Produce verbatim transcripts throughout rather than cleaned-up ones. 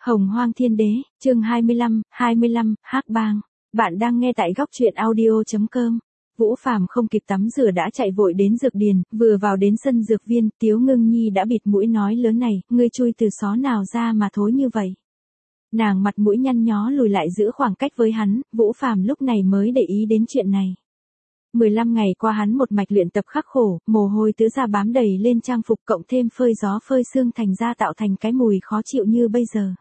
Hồng Hoang Thiên Đế, chương hai mươi lăm, hai mươi lăm, Hắc Bang. Bạn đang nghe tại góc truyện audio chấm com. Vũ Phàm không kịp tắm rửa đã chạy vội đến dược điền, vừa vào đến sân dược viên, Tiếu Ngưng Nhi đã bịt mũi nói lớn này, ngươi chui từ xó nào ra mà thối như vậy. Nàng mặt mũi nhăn nhó lùi lại giữ khoảng cách với hắn, Vũ Phàm lúc này mới để ý đến chuyện này. mười lăm ngày qua hắn một mạch luyện tập khắc khổ, mồ hôi tứ ra bám đầy lên trang phục cộng thêm phơi gió phơi sương thành ra tạo thành cái mùi khó chịu như bây giờ.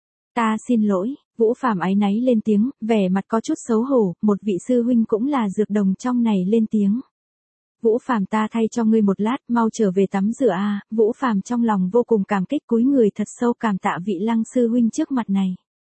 Ta xin lỗi, Vũ Phàm áy náy lên tiếng, vẻ mặt có chút xấu hổ, một vị sư huynh cũng là dược đồng trong này lên tiếng. Vũ Phàm ta thay cho ngươi một lát, mau trở về tắm rửa a. À. Vũ Phàm trong lòng vô cùng cảm kích cúi người thật sâu cảm tạ vị Lăng sư huynh trước mặt này.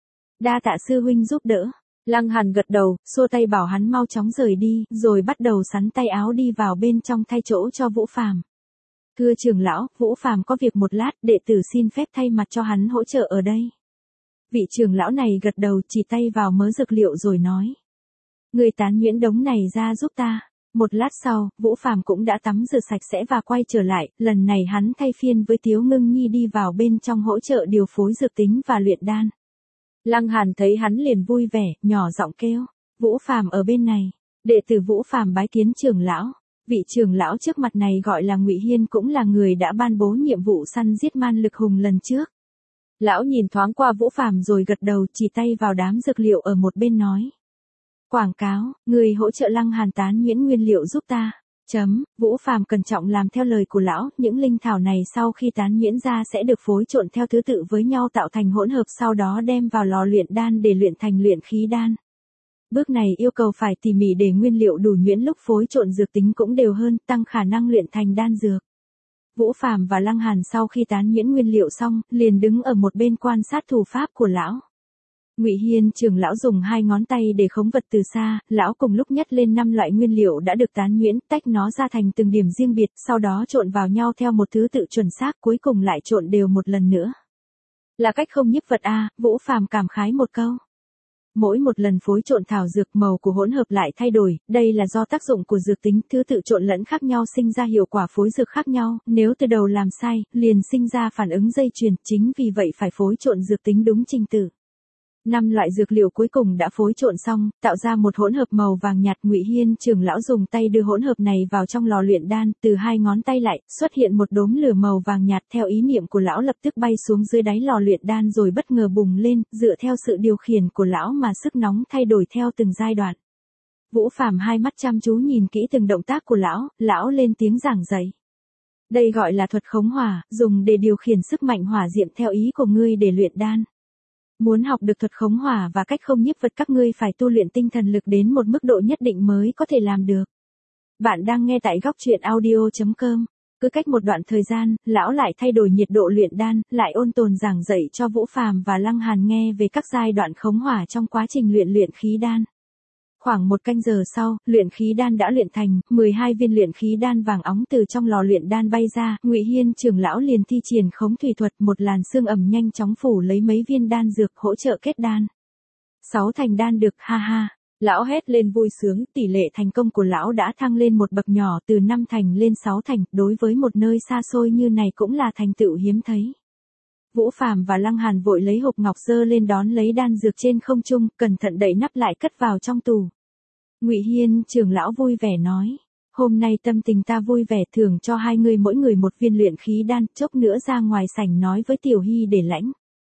Đa tạ sư huynh giúp đỡ. Lăng Hàn gật đầu, xua tay bảo hắn mau chóng rời đi, rồi bắt đầu sắn tay áo đi vào bên trong thay chỗ cho Vũ Phàm. Thưa trưởng lão, Vũ Phàm có việc một lát, đệ tử xin phép thay mặt cho hắn hỗ trợ ở đây. Vị trưởng lão này gật đầu chỉ tay vào mớ dược liệu rồi nói. Người tán nhuyễn đống này ra giúp ta. Một lát sau, Vũ Phàm cũng đã tắm rửa sạch sẽ và quay trở lại, lần này hắn thay phiên với Tiếu Ngưng Nhi đi vào bên trong hỗ trợ điều phối dược tính và luyện đan. Lăng Hàn thấy hắn liền vui vẻ, nhỏ giọng kêu, Vũ Phàm ở bên này. Đệ tử Vũ Phàm bái kiến trưởng lão. Vị trưởng lão trước mặt này gọi là Ngụy Hiên cũng là người đã ban bố nhiệm vụ săn giết man lực hùng lần trước. Lão nhìn thoáng qua Vũ Phàm rồi gật đầu chỉ tay vào đám dược liệu ở một bên nói. Quảng cáo, người hỗ trợ Lăng Hàn tán nhuyễn nguyên liệu giúp ta. Chấm, Vũ Phàm cẩn trọng làm theo lời của lão, những linh thảo này sau khi tán nhuyễn ra sẽ được phối trộn theo thứ tự với nhau tạo thành hỗn hợp sau đó đem vào lò luyện đan để luyện thành luyện khí đan. Bước này yêu cầu phải tỉ mỉ để nguyên liệu đủ nhuyễn lúc phối trộn dược tính cũng đều hơn, tăng khả năng luyện thành đan dược. Vũ Phàm và Lăng Hàn sau khi tán nhuyễn nguyên liệu xong, liền đứng ở một bên quan sát thủ pháp của lão. Ngụy Hiên trưởng lão dùng hai ngón tay để khống vật từ xa, lão cùng lúc nhấc lên năm loại nguyên liệu đã được tán nhuyễn, tách nó ra thành từng điểm riêng biệt, sau đó trộn vào nhau theo một thứ tự chuẩn xác, cuối cùng lại trộn đều một lần nữa. Là cách không nhiếp vật a, à, Vũ Phàm cảm khái một câu. Mỗi một lần phối trộn thảo dược màu của hỗn hợp lại thay đổi, đây là do tác dụng của dược tính, thứ tự trộn lẫn khác nhau sinh ra hiệu quả phối dược khác nhau, nếu từ đầu làm sai, liền sinh ra phản ứng dây chuyền, chính vì vậy phải phối trộn dược tính đúng trình tự. Năm loại dược liệu cuối cùng đã phối trộn xong, tạo ra một hỗn hợp màu vàng nhạt. Ngụy Hiên trưởng lão dùng tay đưa hỗn hợp này vào trong lò luyện đan, từ hai ngón tay lại, xuất hiện một đốm lửa màu vàng nhạt theo ý niệm của lão lập tức bay xuống dưới đáy lò luyện đan rồi bất ngờ bùng lên, dựa theo sự điều khiển của lão mà sức nóng thay đổi theo từng giai đoạn. Vũ Phàm hai mắt chăm chú nhìn kỹ từng động tác của lão, lão lên tiếng giảng dạy. Đây gọi là thuật khống hỏa, dùng để điều khiển sức mạnh hỏa diệm theo ý của ngươi để luyện đan. Muốn học được thuật khống hỏa và cách không nhiếp vật các ngươi phải tu luyện tinh thần lực đến một mức độ nhất định mới có thể làm được. Bạn đang nghe tại góc truyện audio chấm com. Cứ cách một đoạn thời gian, lão lại thay đổi nhiệt độ luyện đan, lại ôn tồn giảng dạy cho Vũ Phàm và Lăng Hàn nghe về các giai đoạn khống hỏa trong quá trình luyện luyện khí đan. Khoảng một canh giờ sau, luyện khí đan đã luyện thành, mười hai viên luyện khí đan vàng óng từ trong lò luyện đan bay ra, Ngụy Hiên trưởng lão liền thi triển khống thủy thuật, một làn sương ẩm nhanh chóng phủ lấy mấy viên đan dược hỗ trợ kết đan. Sáu thành đan được, ha ha. Lão hét lên vui sướng, tỷ lệ thành công của lão đã thăng lên một bậc nhỏ từ năm thành lên sáu thành, đối với một nơi xa xôi như này cũng là thành tựu hiếm thấy. Vũ Phàm và Lăng Hàn vội lấy hộp ngọc giơ lên đón lấy đan dược trên không trung, cẩn thận đậy nắp lại cất vào trong tủ. Ngụy Hiên trưởng lão vui vẻ nói, hôm nay tâm tình ta vui vẻ, thưởng cho hai người mỗi người một viên luyện khí đan, chốc nữa ra ngoài sảnh nói với Tiểu Hy để lãnh.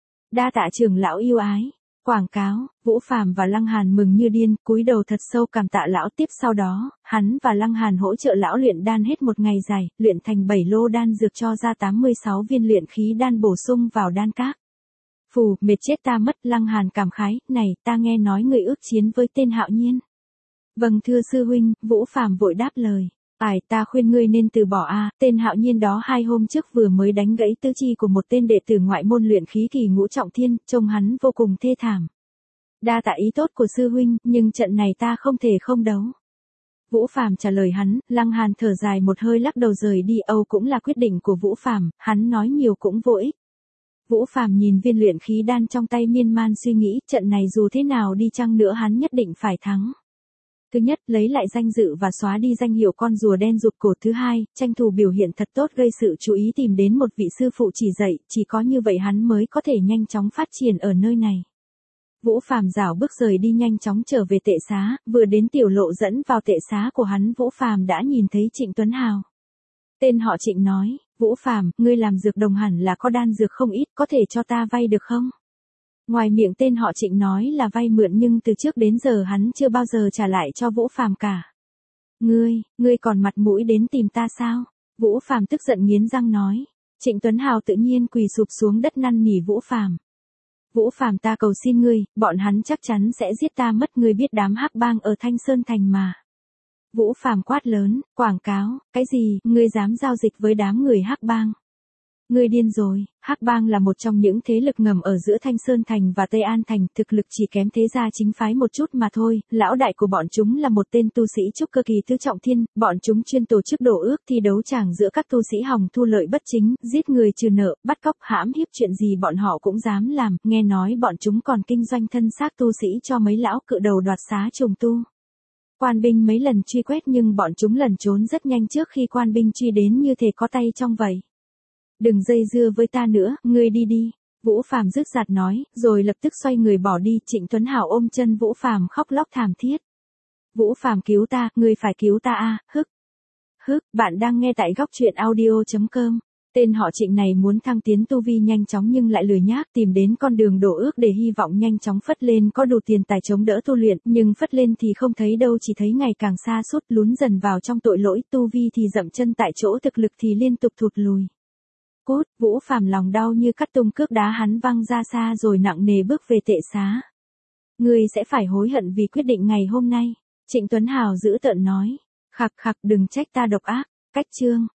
Đa tạ trưởng lão yêu ái. Quảng cáo, Vũ Phàm và Lăng Hàn mừng như điên, cúi đầu thật sâu cảm tạ lão. Tiếp sau đó, hắn và Lăng Hàn hỗ trợ lão luyện đan hết một ngày dài, luyện thành bảy lô đan dược cho ra tám mươi sáu viên luyện khí đan bổ sung vào đan các. Phù, mệt chết ta mất. Lăng Hàn cảm khái, này, ta nghe nói người ước chiến với tên Hạo Nhiên. Vâng thưa sư huynh, Vũ Phàm vội đáp lời. Ải, ta khuyên ngươi nên từ bỏ a, à, tên Hạo Nhiên đó hai hôm trước vừa mới đánh gãy tứ chi của một tên đệ tử ngoại môn luyện khí kỳ ngũ trọng thiên, trông hắn vô cùng thê thảm. Đa tạ ý tốt của sư huynh, nhưng trận này ta không thể không đấu. Vũ Phàm trả lời hắn, Lăng Hàn thở dài một hơi lắc đầu rời đi, âu cũng là quyết định của Vũ Phàm, hắn nói nhiều cũng vô ích. Vũ Phàm nhìn viên luyện khí đan trong tay miên man suy nghĩ, trận này dù thế nào đi chăng nữa hắn nhất định phải thắng. Thứ nhất, lấy lại danh dự và xóa đi danh hiệu con rùa đen rụt cổ. Thứ hai, tranh thủ biểu hiện thật tốt gây sự chú ý tìm đến một vị sư phụ chỉ dạy, chỉ có như vậy hắn mới có thể nhanh chóng phát triển ở nơi này. Vũ Phàm rảo bước rời đi nhanh chóng trở về tệ xá, vừa đến tiểu lộ dẫn vào tệ xá của hắn Vũ Phàm đã nhìn thấy Trịnh Tuấn Hào. Tên họ Trịnh nói, Vũ Phàm, ngươi làm dược đồng hẳn là có đan dược không ít, có thể cho ta vay được không? Ngoài miệng tên họ Trịnh nói là vay mượn nhưng từ trước đến giờ hắn chưa bao giờ trả lại cho Vũ Phàm cả. Ngươi, ngươi còn mặt mũi đến tìm ta sao? Vũ Phàm tức giận nghiến răng nói. Trịnh Tuấn Hào tự nhiên quỳ sụp xuống đất năn nỉ Vũ Phàm. Vũ Phàm, ta cầu xin ngươi, bọn hắn chắc chắn sẽ giết ta mất, ngươi biết đám hắc bang ở Thanh Sơn Thành mà. Vũ Phàm quát lớn, quảng cáo, cái gì, ngươi dám giao dịch với đám người hắc bang? Ngươi điên rồi, hắc bang là một trong những thế lực ngầm ở giữa Thanh Sơn Thành và Tây An Thành, thực lực chỉ kém thế gia chính phái một chút mà thôi, lão đại của bọn chúng là một tên tu sĩ trúc cơ kỳ tứ trọng thiên, bọn chúng chuyên tổ chức đổ ước thi đấu tràng giữa các tu sĩ hòng thu lợi bất chính, giết người trừ nợ, bắt cóc hãm hiếp, chuyện gì bọn họ cũng dám làm, nghe nói bọn chúng còn kinh doanh thân xác tu sĩ cho mấy lão cự đầu đoạt xá trùng tu. Quan binh mấy lần truy quét nhưng bọn chúng lẩn trốn rất nhanh trước khi quan binh truy đến như thể có tay trong vậy. Đừng dây dưa với ta nữa, ngươi đi đi. Vũ Phàm rứt rạt nói, rồi lập tức xoay người bỏ đi. Trịnh Tuấn Hào ôm chân Vũ Phàm khóc lóc thảm thiết. Vũ Phàm, cứu ta, ngươi phải cứu ta a, hức. Hức, bạn đang nghe tại góc truyện audio chấm com. Tên họ Trịnh này muốn thăng tiến tu vi nhanh chóng nhưng lại lười nhác tìm đến con đường đổ ước để hy vọng nhanh chóng phất lên có đủ tiền tài chống đỡ tu luyện, nhưng phất lên thì không thấy đâu, chỉ thấy ngày càng xa sút lún dần vào trong tội lỗi, tu vi thì dậm chân tại chỗ, thực lực thì liên tục thụt lùi. Cút, Vũ Phàm lòng đau như cắt tung cước đá hắn văng ra xa rồi nặng nề bước về tệ xá. Ngươi sẽ phải hối hận vì quyết định ngày hôm nay. Trịnh Tuấn Hào dữ tợn nói. Khặc khặc, đừng trách ta độc ác. Cách chương.